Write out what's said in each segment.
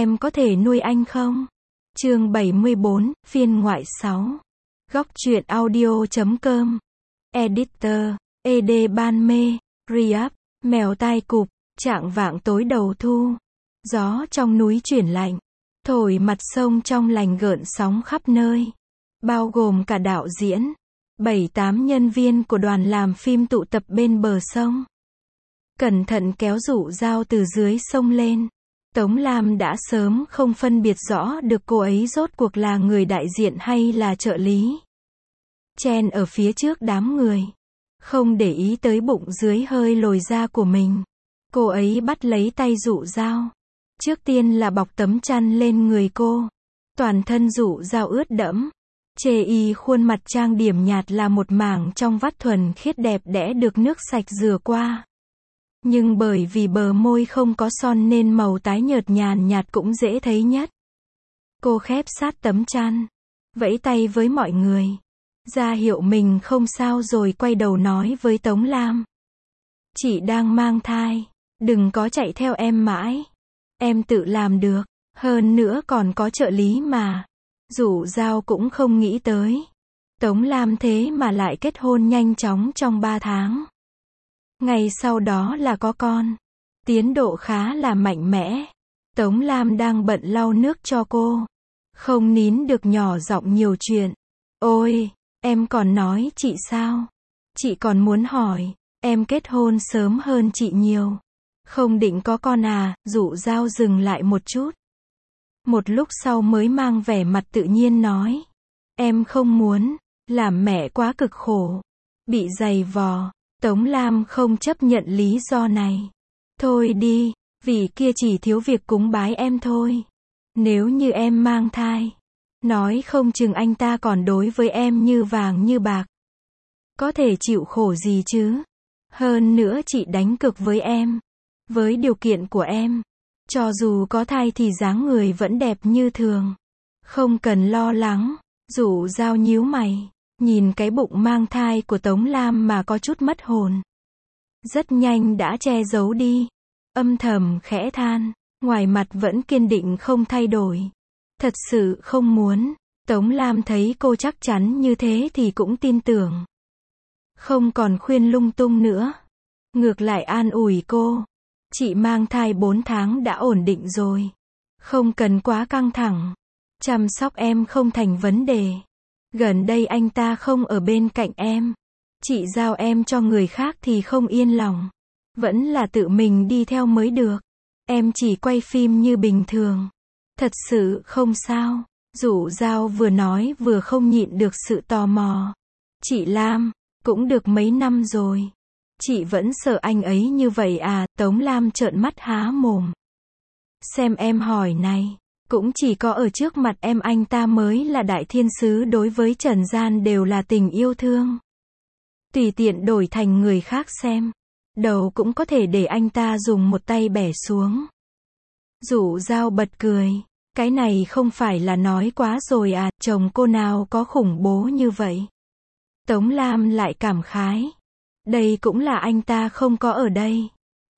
em có thể nuôi anh không? Chương 74, phiên ngoại 6. Góc truyện audio.com. Editor, ED Ban Mê, Riyadh, mèo tai cụp, chạng vạng tối đầu thu. Gió trong núi chuyển lạnh, thổi mặt sông trong lành gợn sóng khắp nơi. Bao gồm cả đạo diễn, 7-8 nhân viên của đoàn làm phim tụ tập bên bờ sông. Cẩn thận kéo Dụ Dao từ dưới sông lên. Tống Lam đã sớm không phân biệt rõ được cô ấy rốt cuộc là người đại diện hay là trợ lý. Chen ở phía trước đám người, không để ý tới bụng dưới hơi lồi ra của mình. Cô ấy bắt lấy tay Dụ Dao. Trước tiên là bọc tấm chăn lên người cô. Toàn thân Dụ Dao ướt đẫm. Chê y khuôn mặt trang điểm nhạt là một mảng trong vắt thuần khiết đẹp đẽ được nước sạch rửa qua. Nhưng bởi vì bờ môi không có son nên màu tái nhợt nhàn nhạt cũng dễ thấy nhất. Cô khép sát tấm chăn, vẫy tay với mọi người, ra hiệu mình không sao rồi quay đầu nói với Tống Lam. Chị đang mang thai, đừng có chạy theo em mãi. Em tự làm được, hơn nữa còn có trợ lý mà. Dụ Dao cũng không nghĩ tới. Tống Lam thế mà lại kết hôn nhanh chóng trong 3 tháng. Ngày sau đó là có con. Tiến độ khá là mạnh mẽ. Tống Lam đang bận lau nước cho cô. Không nín được nhỏ giọng nhiều chuyện. Ôi, em còn nói chị sao? Chị còn muốn hỏi, em kết hôn sớm hơn chị nhiều. Không định có con à? Dụ Dao dừng lại một chút. Một lúc sau mới mang vẻ mặt tự nhiên nói. Em không muốn, làm mẹ quá cực khổ. Bị giày vò. Tống Lam không chấp nhận lý do này. Thôi đi, vì kia chỉ thiếu việc cúng bái em thôi. Nếu như em mang thai, nói không chừng anh ta còn đối với em như vàng như bạc. Có thể chịu khổ gì chứ? Hơn nữa chị đánh cược với em. Với điều kiện của em, cho dù có thai thì dáng người vẫn đẹp như thường. Không cần lo lắng. Dụ Dao nhíu mày, nhìn cái bụng mang thai của Tống Lam mà có chút mất hồn. Rất nhanh đã che giấu đi. Âm thầm khẽ than, ngoài mặt vẫn kiên định không thay đổi. Thật sự không muốn. Tống Lam thấy cô chắc chắn như thế thì cũng tin tưởng. Không còn khuyên lung tung nữa. Ngược lại an ủi cô. Chị mang thai 4 tháng đã ổn định rồi. Không cần quá căng thẳng. Chăm sóc em không thành vấn đề. Gần đây anh ta không ở bên cạnh em. Chị giao em cho người khác thì không yên lòng. Vẫn là tự mình đi theo mới được. Em chỉ quay phim như bình thường. Thật sự không sao. Dụ Dao vừa nói vừa không nhịn được sự tò mò. Chị Lam, cũng được mấy năm rồi. Chị vẫn sợ anh ấy như vậy à? Tống Lam trợn mắt há mồm. Xem em hỏi này. Cũng chỉ có ở trước mặt em anh ta mới là đại thiên sứ, đối với trần gian đều là tình yêu thương. Tùy tiện đổi thành người khác xem. Đầu cũng có thể để anh ta dùng một tay bẻ xuống. Dụ Dao bật cười. Cái này không phải là nói quá rồi à? Chồng cô nào có khủng bố như vậy? Tống Lam lại cảm khái. Đây cũng là anh ta không có ở đây.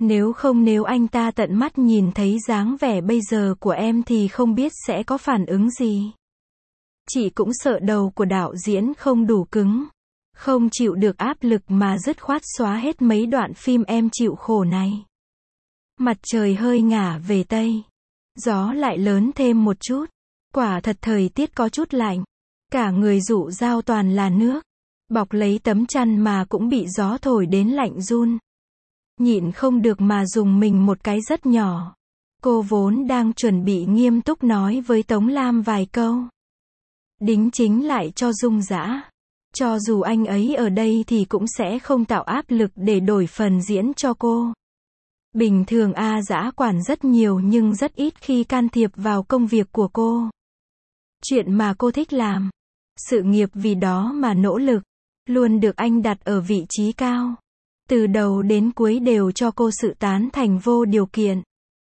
Nếu anh ta tận mắt nhìn thấy dáng vẻ bây giờ của em thì không biết sẽ có phản ứng gì. Chị cũng sợ đầu của đạo diễn không đủ cứng. Không chịu được áp lực mà dứt khoát xóa hết mấy đoạn phim em chịu khổ này. Mặt trời hơi ngả về Tây. Gió lại lớn thêm một chút. Quả thật thời tiết có chút lạnh. Cả người Dụ Dao toàn là nước. Bọc lấy tấm chăn mà cũng bị gió thổi đến lạnh run. Nhịn không được mà dùng mình một cái rất nhỏ. Cô vốn đang chuẩn bị nghiêm túc nói với Tống Lam vài câu. Đính chính lại cho Dung Dã. Cho dù anh ấy ở đây thì cũng sẽ không tạo áp lực để đổi phần diễn cho cô. Bình thường A Dã quản rất nhiều nhưng rất ít khi can thiệp vào công việc của cô. Chuyện mà cô thích làm. Sự nghiệp vì đó mà nỗ lực. Luôn được anh đặt ở vị trí cao. Từ đầu đến cuối đều cho cô sự tán thành vô điều kiện.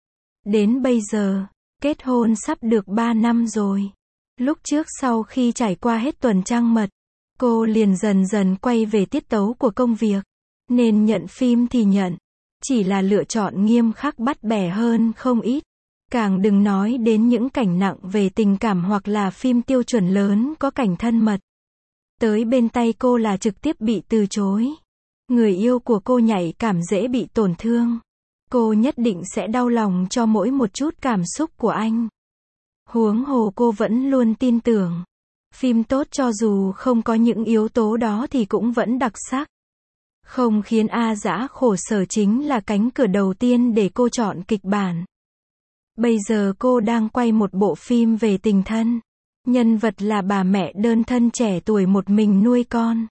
Đến bây giờ, kết hôn sắp được 3 năm rồi. Lúc trước sau khi trải qua hết tuần trăng mật, cô liền dần dần quay về tiết tấu của công việc. Nên nhận phim thì nhận. Chỉ là lựa chọn nghiêm khắc bắt bẻ hơn không ít. Càng đừng nói đến những cảnh nặng về tình cảm hoặc là phim tiêu chuẩn lớn có cảnh thân mật. Tới bên tay cô là trực tiếp bị từ chối. Người yêu của cô nhạy cảm dễ bị tổn thương. Cô nhất định sẽ đau lòng cho mỗi một chút cảm xúc của anh. Huống hồ cô vẫn luôn tin tưởng. Phim tốt cho dù không có những yếu tố đó thì cũng vẫn đặc sắc. Không khiến A Dã khổ sở chính là cánh cửa đầu tiên để cô chọn kịch bản. Bây giờ cô đang quay một bộ phim về tình thân. Nhân vật là bà mẹ đơn thân trẻ tuổi một mình nuôi con.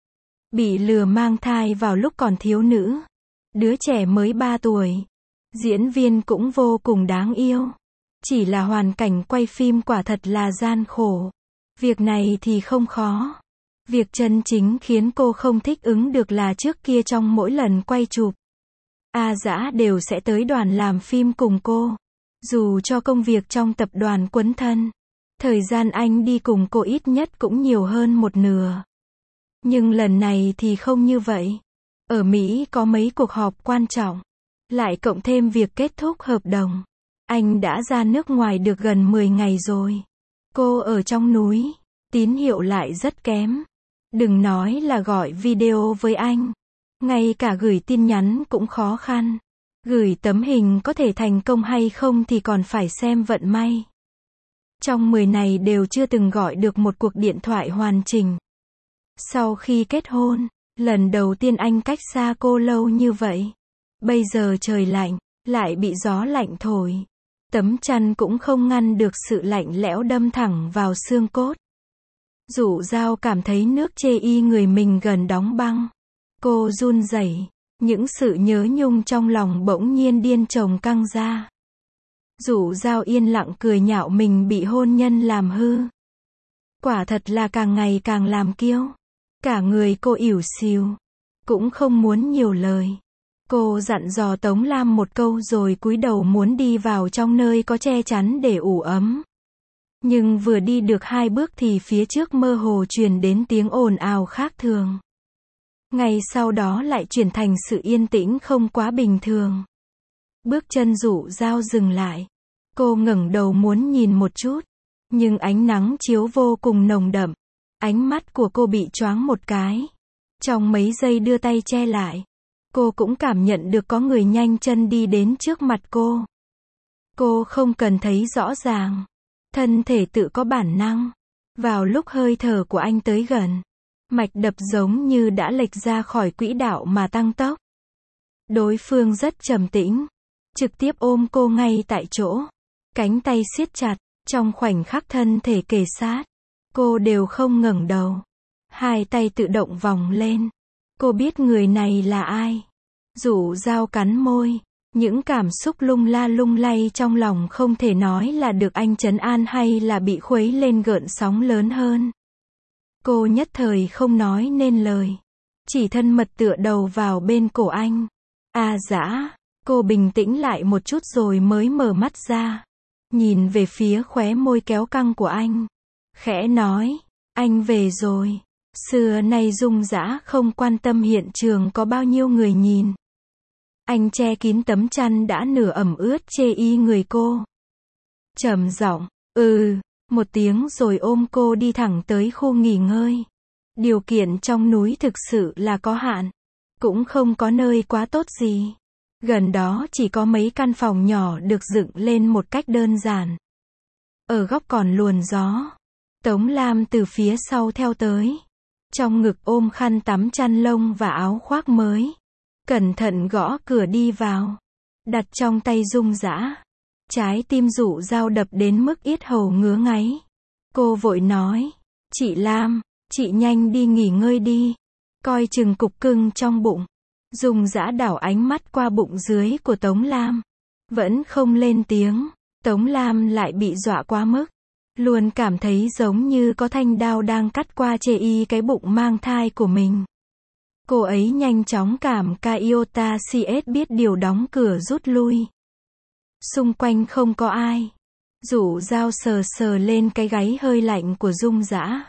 Bị lừa mang thai vào lúc còn thiếu nữ. Đứa trẻ mới 3 tuổi. Diễn viên cũng vô cùng đáng yêu. Chỉ là hoàn cảnh quay phim quả thật là gian khổ. Việc này thì không khó. Việc chân chính khiến cô không thích ứng được là trước kia trong mỗi lần quay chụp, A Dã đều sẽ tới đoàn làm phim cùng cô. Dù cho công việc trong tập đoàn quấn thân, thời gian anh đi cùng cô ít nhất cũng nhiều hơn một nửa. Nhưng lần này thì không như vậy. Ở Mỹ có mấy cuộc họp quan trọng, lại cộng thêm việc kết thúc hợp đồng. Anh đã ra nước ngoài được gần 10 ngày rồi. Cô ở trong núi, tín hiệu lại rất kém. Đừng nói là gọi video với anh. Ngay cả gửi tin nhắn cũng khó khăn. Gửi tấm hình có thể thành công hay không thì còn phải xem vận may. Trong 10 này đều chưa từng gọi được một cuộc điện thoại hoàn chỉnh. Sau khi kết hôn, lần đầu tiên anh cách xa cô lâu như vậy. Bây giờ trời lạnh, lại bị gió lạnh thổi. Tấm chăn cũng không ngăn được sự lạnh lẽo đâm thẳng vào xương cốt. Dụ Dao cảm thấy nước chê y người mình gần đóng băng. Cô run rẩy, những sự nhớ nhung trong lòng bỗng nhiên điên chồng căng ra. Dụ Dao yên lặng cười nhạo mình bị hôn nhân làm hư. Quả thật là càng ngày càng làm kiêu. Cả người cô ỉu xìu. Cũng không muốn nhiều lời. Cô dặn dò Tống Lam một câu rồi cúi đầu muốn đi vào trong nơi có che chắn để ủ ấm. Nhưng vừa đi được 2 bước thì phía trước mơ hồ truyền đến tiếng ồn ào khác thường. Ngay sau đó lại chuyển thành sự yên tĩnh không quá bình thường. Bước chân Dụ Dao dừng lại. Cô ngẩng đầu muốn nhìn một chút. Nhưng ánh nắng chiếu vô cùng nồng đậm. Ánh mắt của cô bị choáng một cái. Trong mấy giây đưa tay che lại. Cô cũng cảm nhận được có người nhanh chân đi đến trước mặt cô. Cô không cần thấy rõ ràng. Thân thể tự có bản năng. Vào lúc hơi thở của anh tới gần, mạch đập giống như đã lệch ra khỏi quỹ đạo mà tăng tốc. Đối phương rất trầm tĩnh, trực tiếp ôm cô ngay tại chỗ. Cánh tay siết chặt, trong khoảnh khắc thân thể kề sát. Cô đều không ngẩng đầu. Hai tay tự động vòng lên. Cô biết người này là ai. Dụ Dao cắn môi. Những cảm xúc lung la lung lay trong lòng không thể nói là được anh trấn an hay là bị khuấy lên gợn sóng lớn hơn. Cô nhất thời không nói nên lời. Chỉ thân mật tựa đầu vào bên cổ anh. A Dã, cô bình tĩnh lại một chút rồi mới mở mắt ra. Nhìn về phía khóe môi kéo căng của anh. Khẽ nói, anh về rồi. Xưa nay Dung Dã không quan tâm hiện trường có bao nhiêu người nhìn. Anh che kín tấm chăn đã nửa ẩm ướt chê y người cô. Trầm giọng, một tiếng rồi ôm cô đi thẳng tới khu nghỉ ngơi. Điều kiện trong núi thực sự là có hạn. Cũng không có nơi quá tốt gì. Gần đó chỉ có mấy căn phòng nhỏ được dựng lên một cách đơn giản. Ở góc còn luồn gió. Tống Lam từ phía sau theo tới. Trong ngực ôm khăn tắm chăn lông và áo khoác mới. Cẩn thận gõ cửa đi vào. Đặt trong tay Dung Dã. Trái tim Dụ Dao đập đến mức yết hầu ngứa ngáy. Cô vội nói. Chị Lam, chị nhanh đi nghỉ ngơi đi. Coi chừng cục cưng trong bụng. Dung Dã đảo ánh mắt qua bụng dưới của Tống Lam. Vẫn không lên tiếng. Tống Lam lại bị dọa quá mức. Luôn cảm thấy giống như có thanh đao đang cắt qua chê y cái bụng mang thai của mình. Cô ấy nhanh chóng cảm Iota CS biết điều đóng cửa rút lui. Xung quanh không có ai. Dụ Dao sờ sờ lên cái gáy hơi lạnh của Dung Dã.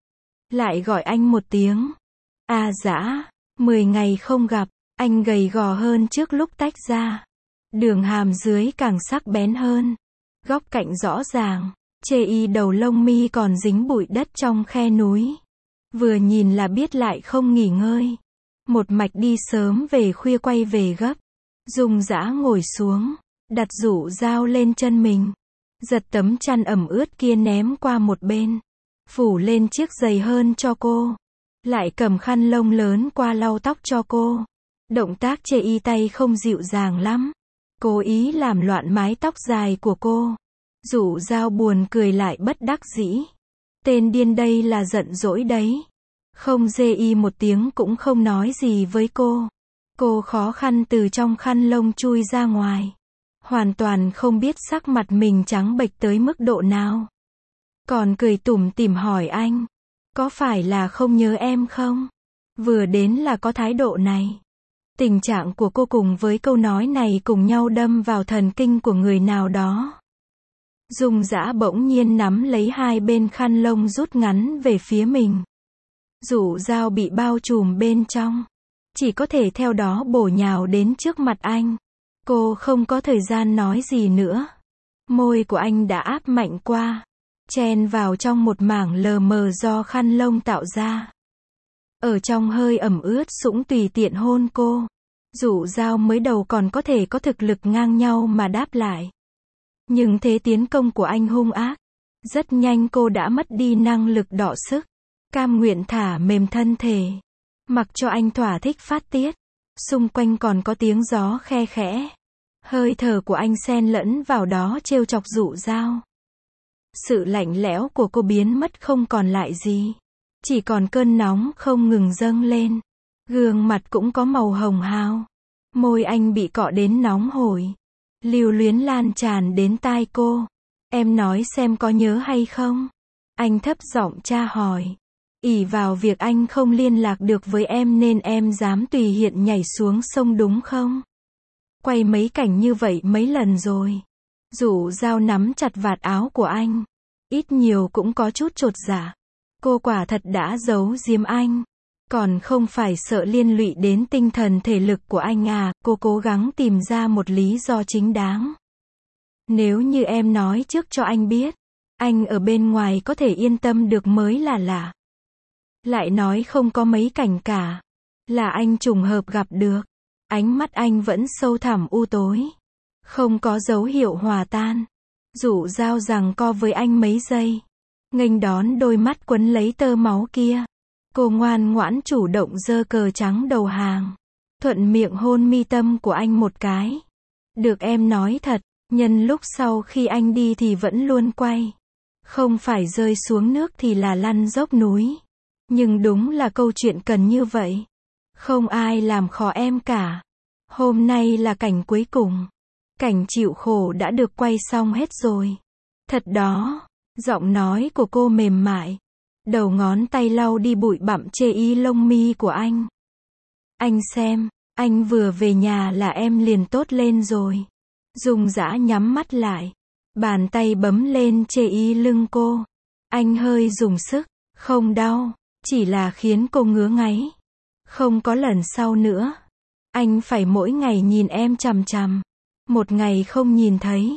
Lại gọi anh một tiếng. A Dã, 10 ngày không gặp, anh gầy gò hơn trước lúc tách ra. Đường hàm dưới càng sắc bén hơn. Góc cạnh rõ ràng. Chê y đầu lông mi còn dính bụi đất trong khe núi. Vừa nhìn là biết lại không nghỉ ngơi. Một mạch đi sớm về khuya quay về gấp. Dung Dã ngồi xuống, đặt rủ dao lên chân mình. Giật tấm chăn ẩm ướt kia ném qua một bên. Phủ lên chiếc giày hơn cho cô. Lại cầm khăn lông lớn qua lau tóc cho cô. Động tác chê y tay không dịu dàng lắm. Cố ý làm loạn mái tóc dài của cô. Rủ dao buồn cười lại bất đắc dĩ. Tên điên đây là giận dỗi đấy. Không dê y một tiếng cũng không nói gì với cô. Cô khó khăn từ trong khăn lông chui ra ngoài. Hoàn toàn không biết sắc mặt mình trắng bệch tới mức độ nào. Còn cười tủm tỉm hỏi anh. Có phải là không nhớ em không? Vừa đến là có thái độ này. Tình trạng của cô cùng với câu nói này cùng nhau đâm vào thần kinh của người nào đó. Dung Dã bỗng nhiên nắm lấy hai bên khăn lông rút ngắn về phía mình. Rủ dao bị bao trùm bên trong. Chỉ có thể theo đó bổ nhào đến trước mặt anh. Cô không có thời gian nói gì nữa. Môi của anh đã áp mạnh qua. Chen vào trong một mảng lờ mờ do khăn lông tạo ra. Ở trong hơi ẩm ướt sũng tùy tiện hôn cô. Rủ dao mới đầu còn có thể có thực lực ngang nhau mà đáp lại. Nhưng thế tiến công của anh hung ác. Rất nhanh cô đã mất đi năng lực đọ sức. Cam nguyện thả mềm thân thể. Mặc cho anh thỏa thích phát tiết. Xung quanh còn có tiếng gió khe khẽ. Hơi thở của anh xen lẫn vào đó trêu chọc rủ dao. Sự lạnh lẽo của cô biến mất không còn lại gì. Chỉ còn cơn nóng không ngừng dâng lên. Gương mặt cũng có màu hồng hào. Môi anh bị cọ đến nóng hổi. Lưu luyến lan tràn đến tai cô. Em nói xem có nhớ hay không? Anh thấp giọng tra hỏi. Ỷ vào việc anh không liên lạc được với em nên em dám tùy hiện nhảy xuống sông đúng không? Quay mấy cảnh như vậy mấy lần rồi. Rủ dao nắm chặt vạt áo của anh. Ít nhiều cũng có chút chột dạ. Cô quả thật đã giấu giếm anh. Còn không phải sợ liên lụy đến tinh thần thể lực của anh à, cô cố gắng tìm ra một lý do chính đáng. Nếu như em nói trước cho anh biết, anh ở bên ngoài có thể yên tâm được mới là lạ. Lại nói không có mấy cảnh cả. Là anh trùng hợp gặp được. Ánh mắt anh vẫn sâu thẳm u tối. Không có dấu hiệu hòa tan. Rủ dao giằng co với anh mấy giây. Nghênh đón đôi mắt quấn lấy tơ máu kia. Cô ngoan ngoãn chủ động giơ cờ trắng đầu hàng. Thuận miệng hôn mi tâm của anh một cái. Được em nói thật, nhân lúc sau khi anh đi thì vẫn luôn quay. Không phải rơi xuống nước thì là lăn dốc núi. Nhưng đúng là câu chuyện cần như vậy. Không ai làm khó em cả. Hôm nay là cảnh cuối cùng. Cảnh chịu khổ đã được quay xong hết rồi. Thật đó. Giọng nói của cô mềm mại. Đầu ngón tay lau đi bụi bặm chê y lông mi của anh. Anh xem, anh vừa về nhà là em liền tốt lên rồi. Dung Dã nhắm mắt lại. Bàn tay bấm lên chê y lưng cô. Anh hơi dùng sức. Không đau. Chỉ là khiến cô ngứa ngáy. Không có lần sau nữa. Anh phải mỗi ngày nhìn em chằm chằm. Một ngày không nhìn thấy.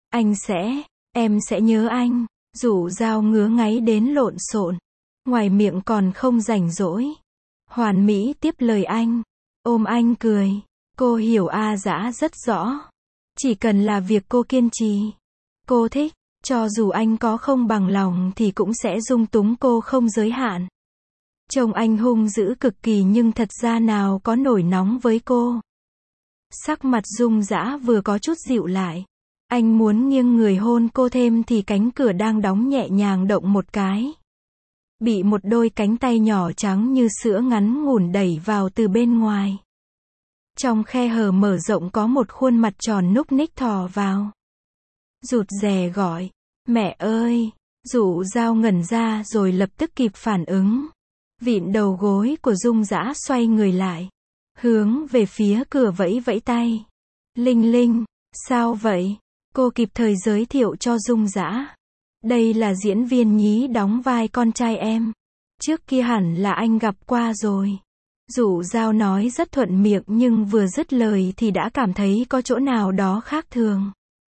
Em sẽ nhớ anh. Rủ dao ngứa ngáy đến lộn xộn. Ngoài miệng còn không rảnh rỗi. Hoàn mỹ tiếp lời anh. Ôm anh cười. Cô hiểu A Dã rất rõ. Chỉ cần là việc cô kiên trì. Cô thích. Cho dù anh có không bằng lòng thì cũng sẽ dung túng cô không giới hạn. Trông anh hung dữ cực kỳ nhưng thật ra nào có nổi nóng với cô. Sắc mặt Dung Dã vừa có chút dịu lại. Anh muốn nghiêng người hôn cô thêm thì cánh cửa đang đóng nhẹ nhàng động một cái. Bị một đôi cánh tay nhỏ trắng như sữa ngắn ngủn đẩy vào từ bên ngoài. Trong khe hở mở rộng có một khuôn mặt tròn núc ních thò vào. Rụt rè gọi. Mẹ ơi! Rủ dao ngẩn ra rồi lập tức kịp phản ứng. Vịn đầu gối của Dung Dã xoay người lại. Hướng về phía cửa vẫy vẫy tay. Linh Linh! Sao vậy? Cô kịp thời giới thiệu cho Dung Dã. Đây là diễn viên nhí đóng vai con trai em. Trước kia hẳn là anh gặp qua rồi. Rủ dao nói rất thuận miệng nhưng vừa dứt lời thì đã cảm thấy có chỗ nào đó khác thường.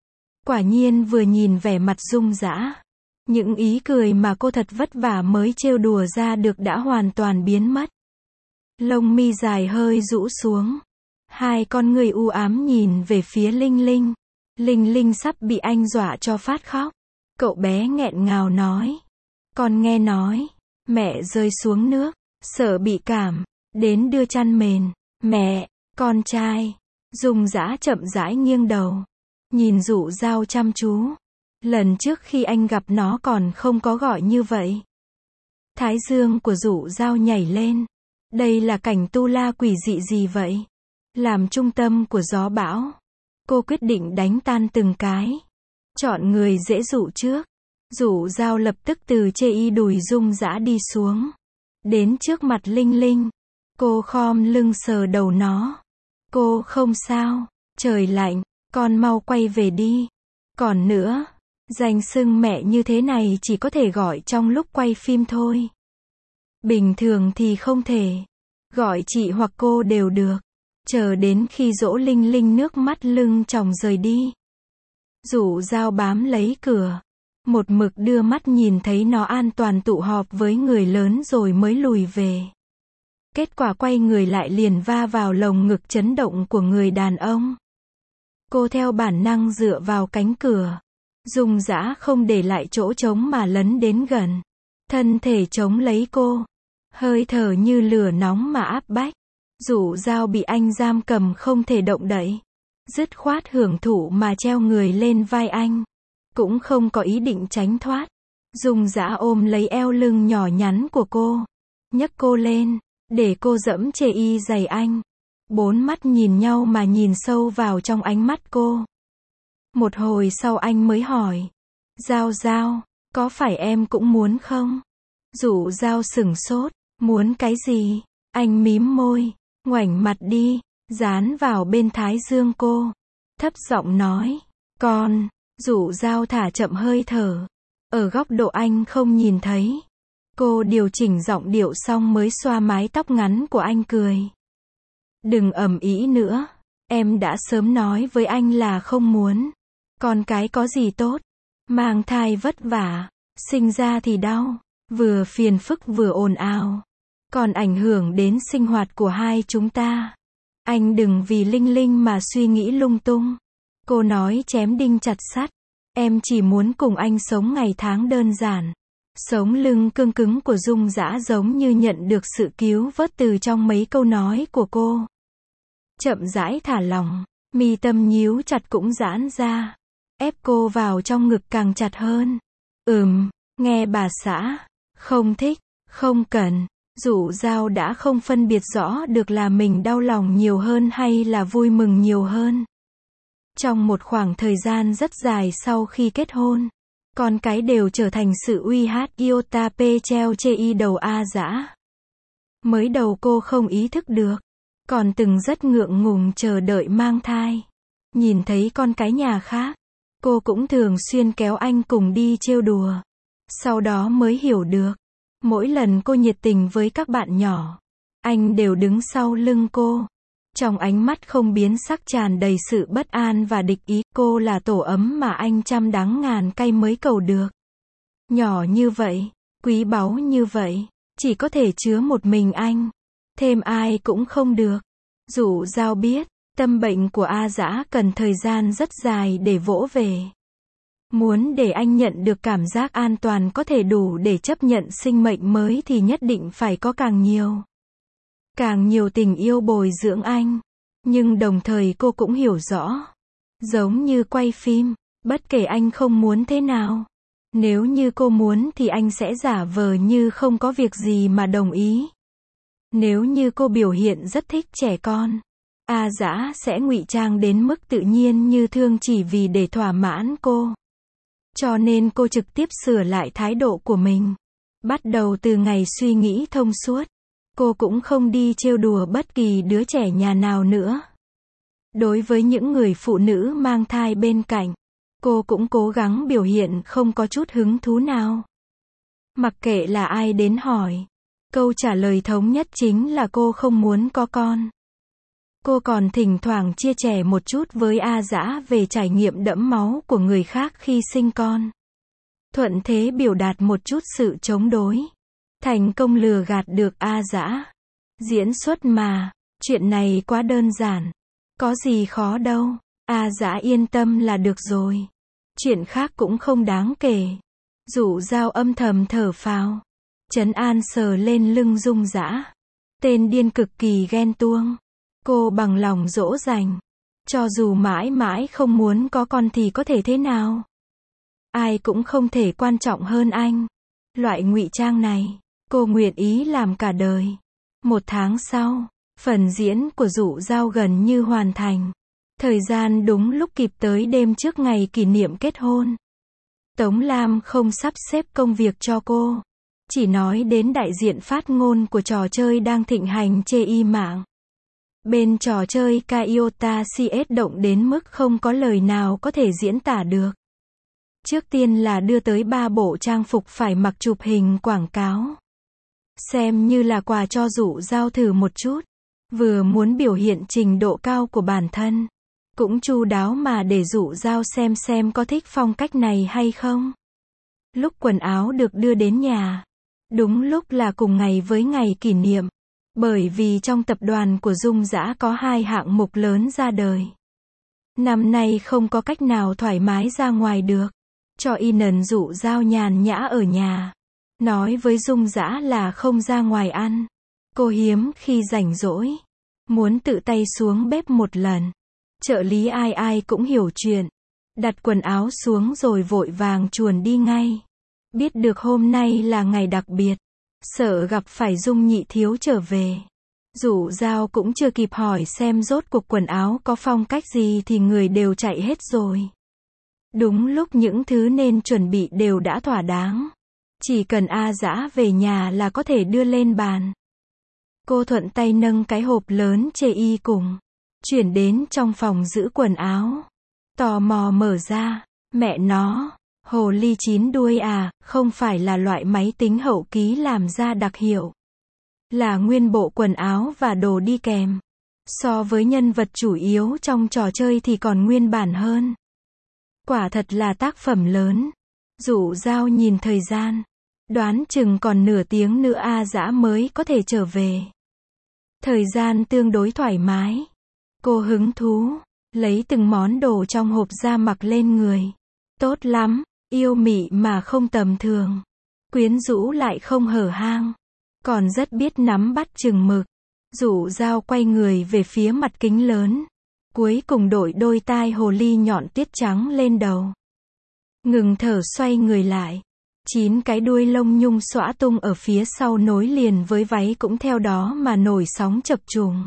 Quả nhiên vừa nhìn vẻ mặt Dung Dã, những ý cười mà cô thật vất vả mới trêu đùa ra được đã hoàn toàn biến mất. Lông mi dài hơi rũ xuống. Hai con người u ám nhìn về phía Linh Linh. Linh Linh sắp bị anh dọa cho phát khóc. Cậu bé nghẹn ngào nói. Con nghe nói, mẹ rơi xuống nước, sợ bị cảm, đến đưa chăn mền. Mẹ, con trai. Dung Dã chậm rãi nghiêng đầu. Nhìn Dụ Dao chăm chú. Lần trước khi anh gặp nó còn không có gọi như vậy. Thái dương của Dụ Dao nhảy lên. Đây là cảnh tu la quỷ dị gì vậy? Làm trung tâm của gió bão. Cô quyết định đánh tan từng cái. Chọn người dễ dụ trước. Dụ Dao lập tức từ chê y đùi Dung Dã đi xuống. Đến trước mặt Linh Linh. Cô khom lưng sờ đầu nó. Cô không sao. Trời lạnh, con mau quay về đi. Còn nữa, danh xưng mẹ như thế này chỉ có thể gọi trong lúc quay phim thôi. Bình thường thì không thể. Gọi chị hoặc cô đều được. Chờ đến khi dỗ Linh Linh nước mắt lưng tròng rời đi. Dụ Dao bám lấy cửa. Một mực đưa mắt nhìn thấy nó an toàn tụ họp với người lớn rồi mới lùi về. Kết quả quay người lại liền va vào lồng ngực chấn động của người đàn ông. Cô theo bản năng dựa vào cánh cửa. Dung Dã không để lại chỗ trống mà lấn đến gần. Thân thể chống lấy cô. Hơi thở như lửa nóng mà áp bách. Dụ Dao bị anh giam cầm không thể động đậy. Dứt khoát hưởng thụ mà treo người lên vai anh. Cũng không có ý định tránh thoát. Dung Dã ôm lấy eo lưng nhỏ nhắn của cô. Nhấc cô lên. Để cô dẫm chê y giày anh. Bốn mắt nhìn nhau mà nhìn sâu vào trong ánh mắt cô. Một hồi sau anh mới hỏi. Dao Dao, có phải em cũng muốn không? Dụ Dao sửng sốt. Muốn cái gì? Anh mím môi. Ngoảnh mặt đi. Dán vào bên thái dương cô. Thấp giọng nói. Con. Dụ Dao thả chậm hơi thở. Ở góc độ anh không nhìn thấy. Cô điều chỉnh giọng điệu xong mới xoa mái tóc ngắn của anh cười. Đừng ầm ĩ nữa. Em đã sớm nói với anh là không muốn. Con cái có gì tốt. Mang thai vất vả. Sinh ra thì đau. Vừa phiền phức vừa ồn ào. Còn ảnh hưởng đến sinh hoạt của hai chúng ta. Anh đừng vì Linh Linh mà suy nghĩ lung tung. Cô nói chém đinh chặt sắt. Em chỉ muốn cùng anh sống ngày tháng đơn giản. Sống lưng cương cứng của Dung Dã giống như nhận được sự cứu vớt từ trong mấy câu nói của cô. Chậm rãi thả lỏng. Mi tâm nhíu chặt cũng giãn ra. Ép cô vào trong ngực càng chặt hơn. Nghe bà xã. Không thích. Không cần. Dụ Dao đã không phân biệt rõ được là mình đau lòng nhiều hơn hay là vui mừng nhiều hơn. Trong một khoảng thời gian rất dài sau khi kết hôn, con cái đều trở thành sự uy hát iota p treo chê y đầu A Dã. Mới đầu cô không ý thức được, còn từng rất ngượng ngùng chờ đợi mang thai. Nhìn thấy con cái nhà khác, cô cũng thường xuyên kéo anh cùng đi trêu đùa. Sau đó mới hiểu được, mỗi lần cô nhiệt tình với các bạn nhỏ, anh đều đứng sau lưng cô. Trong ánh mắt không biến sắc tràn đầy sự bất an và địch ý, cô là tổ ấm mà anh trăm đắng ngàn cay mới cầu được. Nhỏ như vậy, quý báu như vậy, chỉ có thể chứa một mình anh. Thêm ai cũng không được. Dụ Dao biết, tâm bệnh của A Dã cần thời gian rất dài để vỗ về. Muốn để anh nhận được cảm giác an toàn có thể đủ để chấp nhận sinh mệnh mới thì nhất định phải có càng nhiều tình yêu bồi dưỡng anh. Nhưng đồng thời cô cũng hiểu rõ. Giống như quay phim, bất kể anh không muốn thế nào. Nếu như cô muốn thì anh sẽ giả vờ như không có việc gì mà đồng ý. Nếu như cô biểu hiện rất thích trẻ con, A Dã sẽ ngụy trang đến mức tự nhiên như thương chỉ vì để thỏa mãn cô. Cho nên cô trực tiếp sửa lại thái độ của mình. Bắt đầu từ ngày suy nghĩ thông suốt, cô cũng không đi trêu đùa bất kỳ đứa trẻ nhà nào nữa. Đối với những người phụ nữ mang thai bên cạnh, cô cũng cố gắng biểu hiện không có chút hứng thú nào. Mặc kệ là ai đến hỏi, câu trả lời thống nhất chính là cô không muốn có con. Cô còn thỉnh thoảng chia sẻ một chút với A Dã về trải nghiệm đẫm máu của người khác khi sinh con. Thuận thế biểu đạt một chút sự chống đối. Thành công lừa gạt được A Dã. Diễn xuất mà, chuyện này quá đơn giản. Có gì khó đâu, A Dã yên tâm là được rồi. Chuyện khác cũng không đáng kể. Dụ Dao âm thầm thở phào. Trấn An sờ lên lưng Dung Dã. Tên điên cực kỳ ghen tuông. Cô bằng lòng dỗ dành. Cho dù mãi mãi không muốn có con thì có thể thế nào? Ai cũng không thể quan trọng hơn anh. Loại ngụy trang này, cô nguyện ý làm cả đời. 1 tháng sau, phần diễn của Dụ Dao gần như hoàn thành. Thời gian đúng lúc kịp tới đêm trước ngày kỷ niệm kết hôn. Tống Lam không sắp xếp công việc cho cô. Chỉ nói đến đại diện phát ngôn của trò chơi đang thịnh hành trên y mạng. Bên trò chơi Kaiota CS động đến mức không có lời nào có thể diễn tả được. Trước tiên là đưa tới 3 bộ trang phục phải mặc chụp hình quảng cáo. Xem như là quà cho Dụ Dao thử một chút. Vừa muốn biểu hiện trình độ cao của bản thân. Cũng chu đáo mà để Dụ Dao xem có thích phong cách này hay không. Lúc quần áo được đưa đến nhà. Đúng lúc là cùng ngày với ngày kỷ niệm. Bởi vì trong tập đoàn của Dung Dã có 2 hạng mục lớn ra đời. Năm nay không có cách nào thoải mái ra ngoài được. Cho Inan Dụ Dao nhàn nhã ở nhà. Nói với Dung Dã là không ra ngoài ăn. Cô hiếm khi rảnh rỗi. Muốn tự tay xuống bếp một lần. Trợ lý ai ai cũng hiểu chuyện. Đặt quần áo xuống rồi vội vàng chuồn đi ngay. Biết được hôm nay là ngày đặc biệt. Sợ gặp phải Dung nhị thiếu trở về. Dụ Dao cũng chưa kịp hỏi xem rốt cuộc quần áo có phong cách gì thì người đều chạy hết rồi. Đúng lúc những thứ nên chuẩn bị đều đã thỏa đáng. Chỉ cần A Dã về nhà là có thể đưa lên bàn. Cô thuận tay nâng cái hộp lớn chê y cùng. Chuyển đến trong phòng giữ quần áo. Tò mò mở ra. Mẹ nó. Hồ ly 9 đuôi à, không phải là loại máy tính hậu ký làm ra đặc hiệu. Là nguyên bộ quần áo và đồ đi kèm. So với nhân vật chủ yếu trong trò chơi thì còn nguyên bản hơn. Quả thật là tác phẩm lớn. Dụ Dao nhìn thời gian. Đoán chừng còn nửa tiếng nữa A Dã mới có thể trở về. Thời gian tương đối thoải mái. Cô hứng thú. Lấy từng món đồ trong hộp ra mặc lên người. Tốt lắm. Yêu mị mà không tầm thường. Quyến rũ lại không hở hang. Còn rất biết nắm bắt chừng mực. Dụ Dao quay người về phía mặt kính lớn. Cuối cùng đội đôi tai hồ ly nhọn tiết trắng lên đầu. Ngừng thở xoay người lại. 9 cái đuôi lông nhung xõa tung ở phía sau nối liền với váy cũng theo đó mà nổi sóng chập trùng.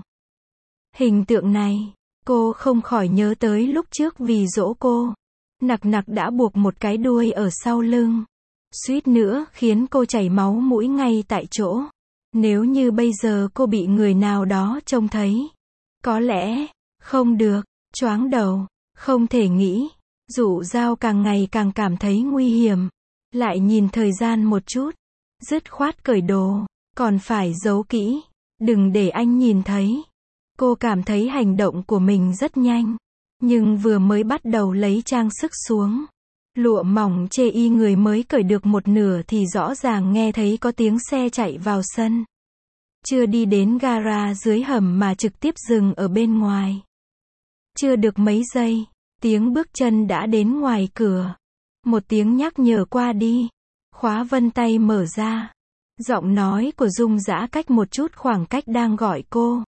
Hình tượng này, cô không khỏi nhớ tới lúc trước vì dỗ cô. Nặc đã buộc một cái đuôi ở sau lưng. Suýt nữa khiến cô chảy máu mũi ngay tại chỗ. Nếu như bây giờ cô bị người nào đó trông thấy. Có lẽ, không được, choáng đầu, không thể nghĩ. Dụ Dao càng ngày càng cảm thấy nguy hiểm. Lại nhìn thời gian một chút. Dứt khoát cởi đồ, còn phải giấu kỹ. Đừng để anh nhìn thấy. Cô cảm thấy hành động của mình rất nhanh. Nhưng vừa mới bắt đầu lấy trang sức xuống. Lụa mỏng chê y người mới cởi được một nửa thì rõ ràng nghe thấy có tiếng xe chạy vào sân. Chưa đi đến gara dưới hầm mà trực tiếp dừng ở bên ngoài. Chưa được mấy giây, tiếng bước chân đã đến ngoài cửa. Một tiếng nhắc nhở qua đi. Khóa vân tay mở ra. Giọng nói của Dung Dã cách một chút khoảng cách đang gọi cô.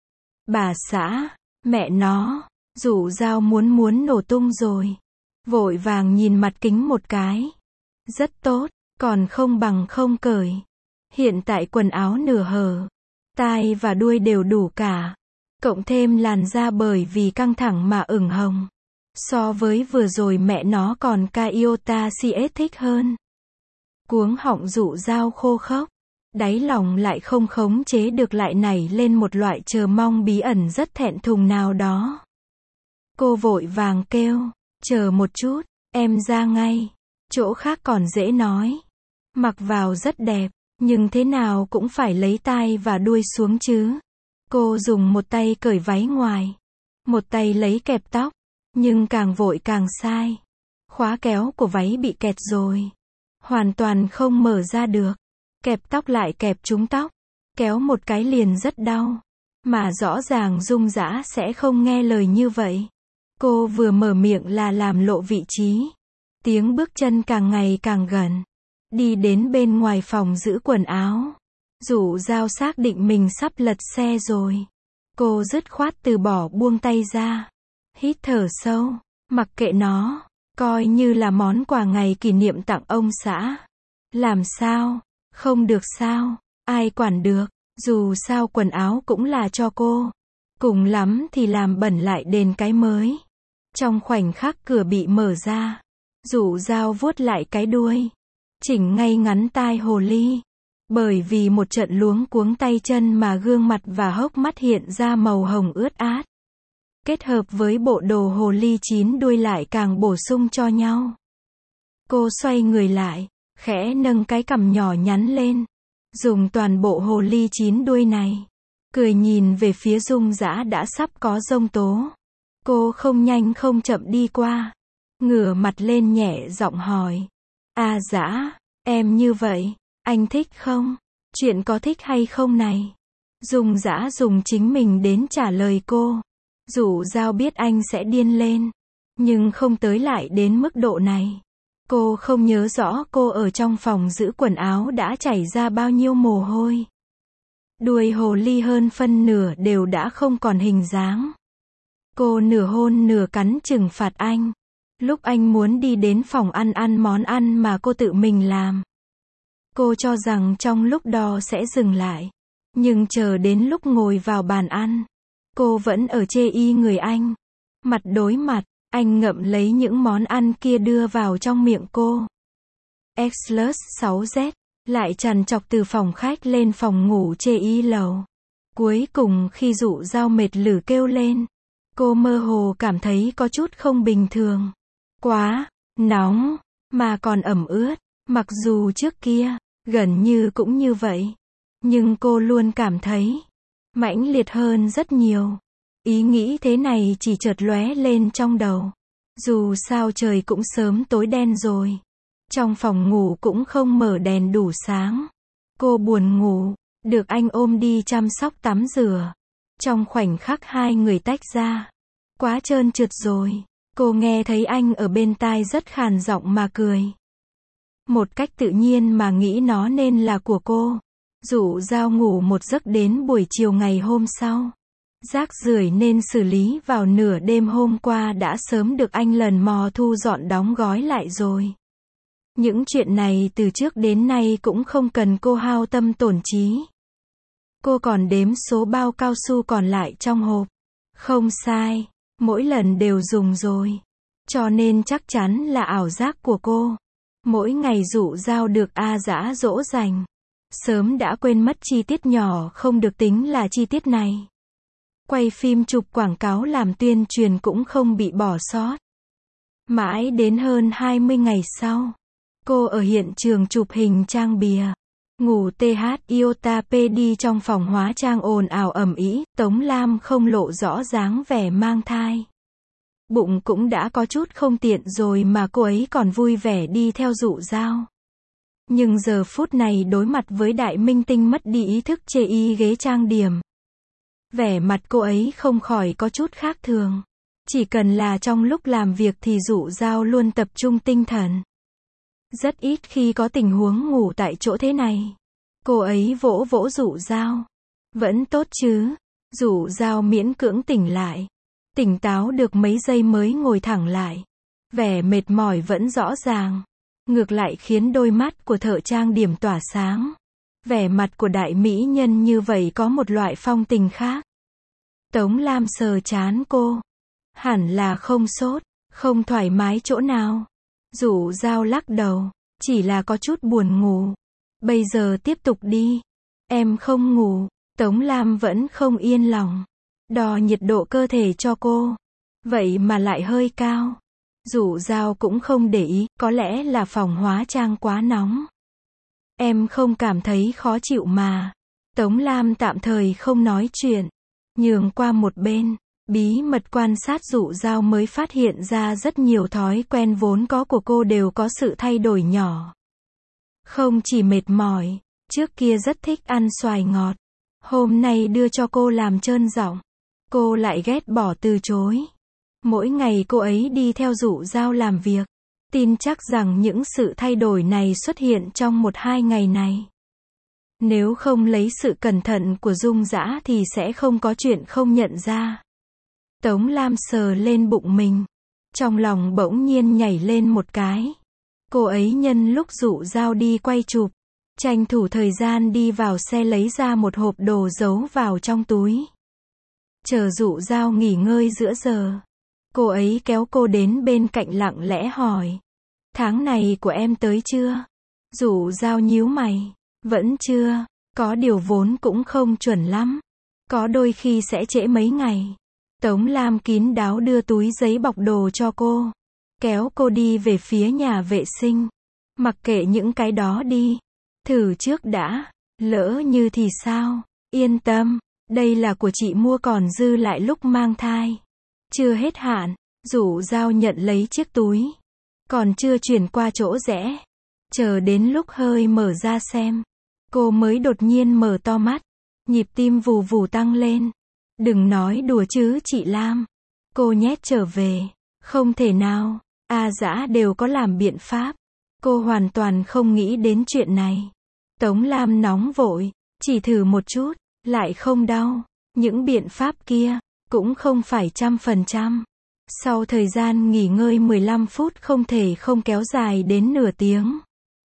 Bà xã, mẹ nó. Dụ Dao muốn nổ tung rồi. Vội vàng nhìn mặt kính một cái. Rất tốt, còn không bằng không cởi. Hiện tại quần áo nửa hở. Tai và đuôi đều đủ cả. Cộng thêm làn da bởi vì căng thẳng mà ửng hồng. So với vừa rồi mẹ nó còn Kaiota CS thích hơn. Cuống họng Dụ Dao khô khốc. Đáy lòng lại không khống chế được lại nảy lên một loại chờ mong bí ẩn rất thẹn thùng nào đó. Cô vội vàng kêu, chờ một chút, em ra ngay. Chỗ khác còn dễ nói. Mặc vào rất đẹp, nhưng thế nào cũng phải lấy tai và đuôi xuống chứ. Cô dùng một tay cởi váy ngoài, một tay lấy kẹp tóc, nhưng càng vội càng sai. Khóa kéo của váy bị kẹt rồi, hoàn toàn không mở ra được. Kẹp tóc lại kẹp trúng tóc, kéo một cái liền rất đau. Mà rõ ràng Dung Dã sẽ không nghe lời như vậy. Cô vừa mở miệng là làm lộ vị trí. Tiếng bước chân càng ngày càng gần. Đi đến bên ngoài phòng giữ quần áo. Dụ Dao xác định mình sắp lật xe rồi. Cô dứt khoát từ bỏ buông tay ra. Hít thở sâu, mặc kệ nó, coi như là món quà ngày kỷ niệm tặng ông xã. Làm sao? Không được sao? Ai quản được? Dù sao quần áo cũng là cho cô. Cùng lắm thì làm bẩn lại đền cái mới. Trong khoảnh khắc cửa bị mở ra, Dụ Dao vuốt lại cái đuôi, chỉnh ngay ngắn tai hồ ly. Bởi vì một trận luống cuống tay chân mà gương mặt và hốc mắt hiện ra màu hồng ướt át. Kết hợp với bộ đồ hồ ly chín đuôi lại càng bổ sung cho nhau. Cô xoay người lại, khẽ nâng cái cằm nhỏ nhắn lên. Dùng toàn bộ hồ ly chín đuôi này. Cười nhìn về phía Dung Dã đã sắp có giông tố. Cô không nhanh không chậm đi qua. Ngửa mặt lên nhẹ giọng hỏi. À Dã, em như vậy, anh thích không? Chuyện có thích hay không này? Dung Dã dùng chính mình đến trả lời cô. Dụ Dao biết anh sẽ điên lên. Nhưng không tới lại đến mức độ này. Cô không nhớ rõ cô ở trong phòng giữ quần áo đã chảy ra bao nhiêu mồ hôi. Đuôi hồ ly hơn phân nửa đều đã không còn hình dáng. Cô nửa hôn nửa cắn trừng phạt anh. Lúc anh muốn đi đến phòng ăn món ăn mà cô tự mình làm. Cô cho rằng trong lúc đó sẽ dừng lại. Nhưng chờ đến lúc ngồi vào bàn ăn, cô vẫn ở chê y người anh. Mặt đối mặt, anh ngậm lấy những món ăn kia đưa vào trong miệng cô. Exlus 6Z, lại trằn trọc từ phòng khách lên phòng ngủ chê y lầu. Cuối cùng khi Dụ Dao mệt lử kêu lên, cô mơ hồ cảm thấy có chút không bình thường. Quá nóng, mà còn ẩm ướt. Mặc dù trước kia, gần như cũng như vậy. Nhưng cô luôn cảm thấy mãnh liệt hơn rất nhiều. Ý nghĩ thế này chỉ chợt lóe lên trong đầu. Dù sao trời cũng sớm tối đen rồi. Trong phòng ngủ cũng không mở đèn đủ sáng. Cô buồn ngủ, được anh ôm đi chăm sóc tắm rửa. Trong khoảnh khắc hai người tách ra. Quá trơn trượt rồi. Cô nghe thấy anh ở bên tai rất khàn giọng mà cười. Một cách tự nhiên mà nghĩ nó nên là của cô. Dụ Dao ngủ một giấc đến buổi chiều ngày hôm sau. Rác rưởi nên xử lý vào nửa đêm hôm qua đã sớm được anh lần mò thu dọn đóng gói lại rồi. Những chuyện này từ trước đến nay cũng không cần cô hao tâm tổn trí. Cô còn đếm số bao cao su còn lại trong hộp. Không sai, mỗi lần đều dùng rồi. Cho nên chắc chắn là ảo giác của cô. Mỗi ngày Dụ Dao được A Dã dỗ dành. Sớm đã quên mất chi tiết nhỏ không được tính là chi tiết này. Quay phim chụp quảng cáo làm tuyên truyền cũng không bị bỏ sót. Mãi đến hơn 20 ngày sau, cô ở hiện trường chụp hình trang bìa. Ngủ TH Iota PD trong phòng hóa trang ồn ào ầm ĩ, Tống Lam không lộ rõ dáng vẻ mang thai. Bụng cũng đã có chút không tiện rồi mà cô ấy còn vui vẻ đi theo Dụ Dao. Nhưng giờ phút này đối mặt với đại minh tinh mất đi ý thức chê y ghế trang điểm. Vẻ mặt cô ấy không khỏi có chút khác thường. Chỉ cần là trong lúc làm việc thì Dụ Dao luôn tập trung tinh thần. Rất ít khi có tình huống ngủ tại chỗ thế này. Cô ấy vỗ vỗ Dụ Dao. Vẫn tốt chứ? Dụ Dao miễn cưỡng tỉnh lại. Tỉnh táo được mấy giây mới ngồi thẳng lại. Vẻ mệt mỏi vẫn rõ ràng. Ngược lại khiến đôi mắt của thợ trang điểm tỏa sáng. Vẻ mặt của đại mỹ nhân như vậy có một loại phong tình khác. Tống Lam sờ trán cô. Hẳn là không sốt, không thoải mái chỗ nào. Dụ Dao lắc đầu, chỉ là có chút buồn ngủ. Bây giờ tiếp tục đi. Em không ngủ. Tống Lam vẫn không yên lòng. Đo nhiệt độ cơ thể cho cô. Vậy mà lại hơi cao. Dụ Dao cũng không để ý, có lẽ là phòng hóa trang quá nóng. Em không cảm thấy khó chịu mà. Tống Lam tạm thời không nói chuyện. nhường qua một bên, bí mật quan sát Dụ Dao mới phát hiện ra rất nhiều thói quen vốn có của cô đều có sự thay đổi nhỏ. Không chỉ mệt mỏi, trước kia rất thích ăn xoài ngọt. Hôm nay đưa cho cô làm trơn giọng. Cô lại ghét bỏ từ chối. Mỗi ngày cô ấy đi theo Dụ Dao làm việc. Tin chắc rằng những sự thay đổi này xuất hiện trong 1-2 ngày này. Nếu không lấy sự cẩn thận của Dung Dã thì sẽ không có chuyện không nhận ra. Tống Lam sờ lên bụng mình. Trong lòng bỗng nhiên nhảy lên một cái. Cô ấy nhân lúc Dụ Dao đi quay chụp, tranh thủ thời gian đi vào xe lấy ra một hộp đồ giấu vào trong túi. Chờ Dụ Dao nghỉ ngơi giữa giờ, cô ấy kéo cô đến bên cạnh lặng lẽ hỏi. Tháng này của em tới chưa? Dụ Dao nhíu mày. Vẫn chưa, có điều vốn cũng không chuẩn lắm. Có đôi khi sẽ trễ mấy ngày. Tống Lam kín đáo đưa túi giấy bọc đồ cho cô. Kéo cô đi về phía nhà vệ sinh. Mặc kệ những cái đó đi. Thử trước đã. Lỡ như thì sao? Yên tâm. Đây là của chị mua còn dư lại lúc mang thai. Chưa hết hạn. Dụ Dao nhận lấy chiếc túi. Còn chưa chuyển qua chỗ rẽ. Chờ đến lúc hơi mở ra xem. Cô mới đột nhiên mở to mắt. Nhịp tim vù vù tăng lên. Đừng nói đùa chứ chị Lam. Cô nhét trở về. Không thể nào. A Dã đều có làm biện pháp. Cô hoàn toàn không nghĩ đến chuyện này. Tống Lam nóng vội. Chỉ thử một chút. Lại không đau. Những biện pháp kia. Cũng không phải 100%. Sau thời gian nghỉ ngơi 15 phút không thể không kéo dài đến nửa tiếng.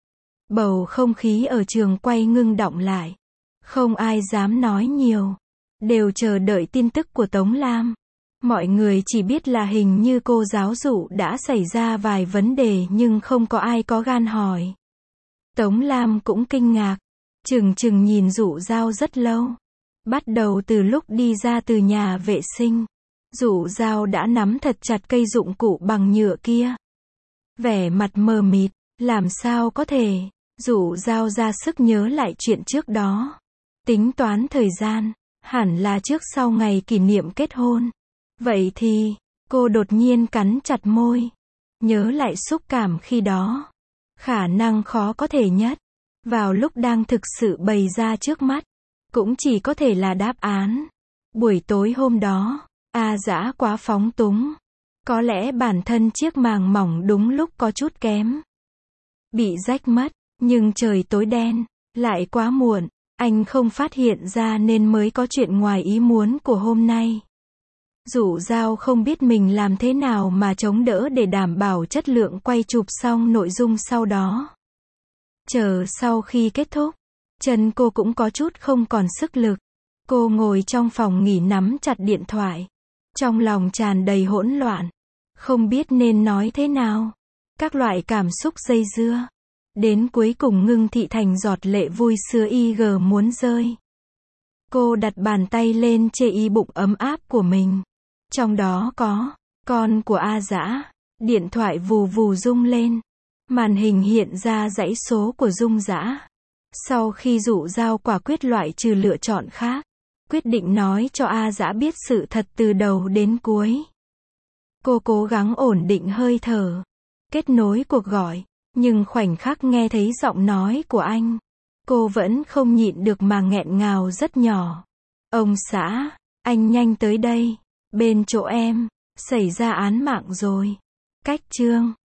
Bầu không khí ở trường quay ngưng đọng lại. Không ai dám nói nhiều. Đều chờ đợi tin tức của Tống Lam. Mọi người chỉ biết là hình như cô giáo Dụ đã xảy ra vài vấn đề nhưng không có ai có gan hỏi. Tống Lam cũng kinh ngạc. Chừng nhìn Dụ Dao rất lâu. Bắt đầu từ lúc đi ra từ nhà vệ sinh. Dụ Dao đã nắm thật chặt cây dụng cụ bằng nhựa kia. Vẻ mặt mờ mịt. Làm sao có thể? Dụ Dao ra sức nhớ lại chuyện trước đó. Tính toán thời gian. Hẳn là trước sau ngày kỷ niệm kết hôn. Vậy thì, cô đột nhiên cắn chặt môi. Nhớ lại xúc cảm khi đó. Khả năng khó có thể nhất. Vào lúc đang thực sự bày ra trước mắt. Cũng chỉ có thể là đáp án. Buổi tối hôm đó, A Dã quá phóng túng. Có lẽ bản thân chiếc màng mỏng đúng lúc có chút kém. Bị rách mất, nhưng trời tối đen. Lại quá muộn. Anh không phát hiện ra nên mới có chuyện ngoài ý muốn của hôm nay. Dụ Dao không biết mình làm thế nào mà chống đỡ để đảm bảo chất lượng quay chụp xong nội dung sau đó. Chờ sau khi kết thúc, chân cô cũng có chút không còn sức lực. Cô ngồi trong phòng nghỉ nắm chặt điện thoại. Trong lòng tràn đầy hỗn loạn. Không biết nên nói thế nào. Các loại cảm xúc dây dưa. Đến cuối cùng ngưng thị thành giọt lệ vui sướng IG muốn rơi. Cô đặt bàn tay lên chê y bụng ấm áp của mình. Trong đó có con của A Dã. Điện thoại vù vù rung lên. Màn hình hiện ra dãy số của Dung Dã. Sau khi Dụ Dao quả quyết loại trừ lựa chọn khác, quyết định nói cho A Dã biết sự thật từ đầu đến cuối. Cô cố gắng ổn định hơi thở. Kết nối cuộc gọi. Nhưng khoảnh khắc nghe thấy giọng nói của anh, cô vẫn không nhịn được mà nghẹn ngào rất nhỏ. Ông xã, anh nhanh tới đây. Bên chỗ em, xảy ra án mạng rồi. Cách chương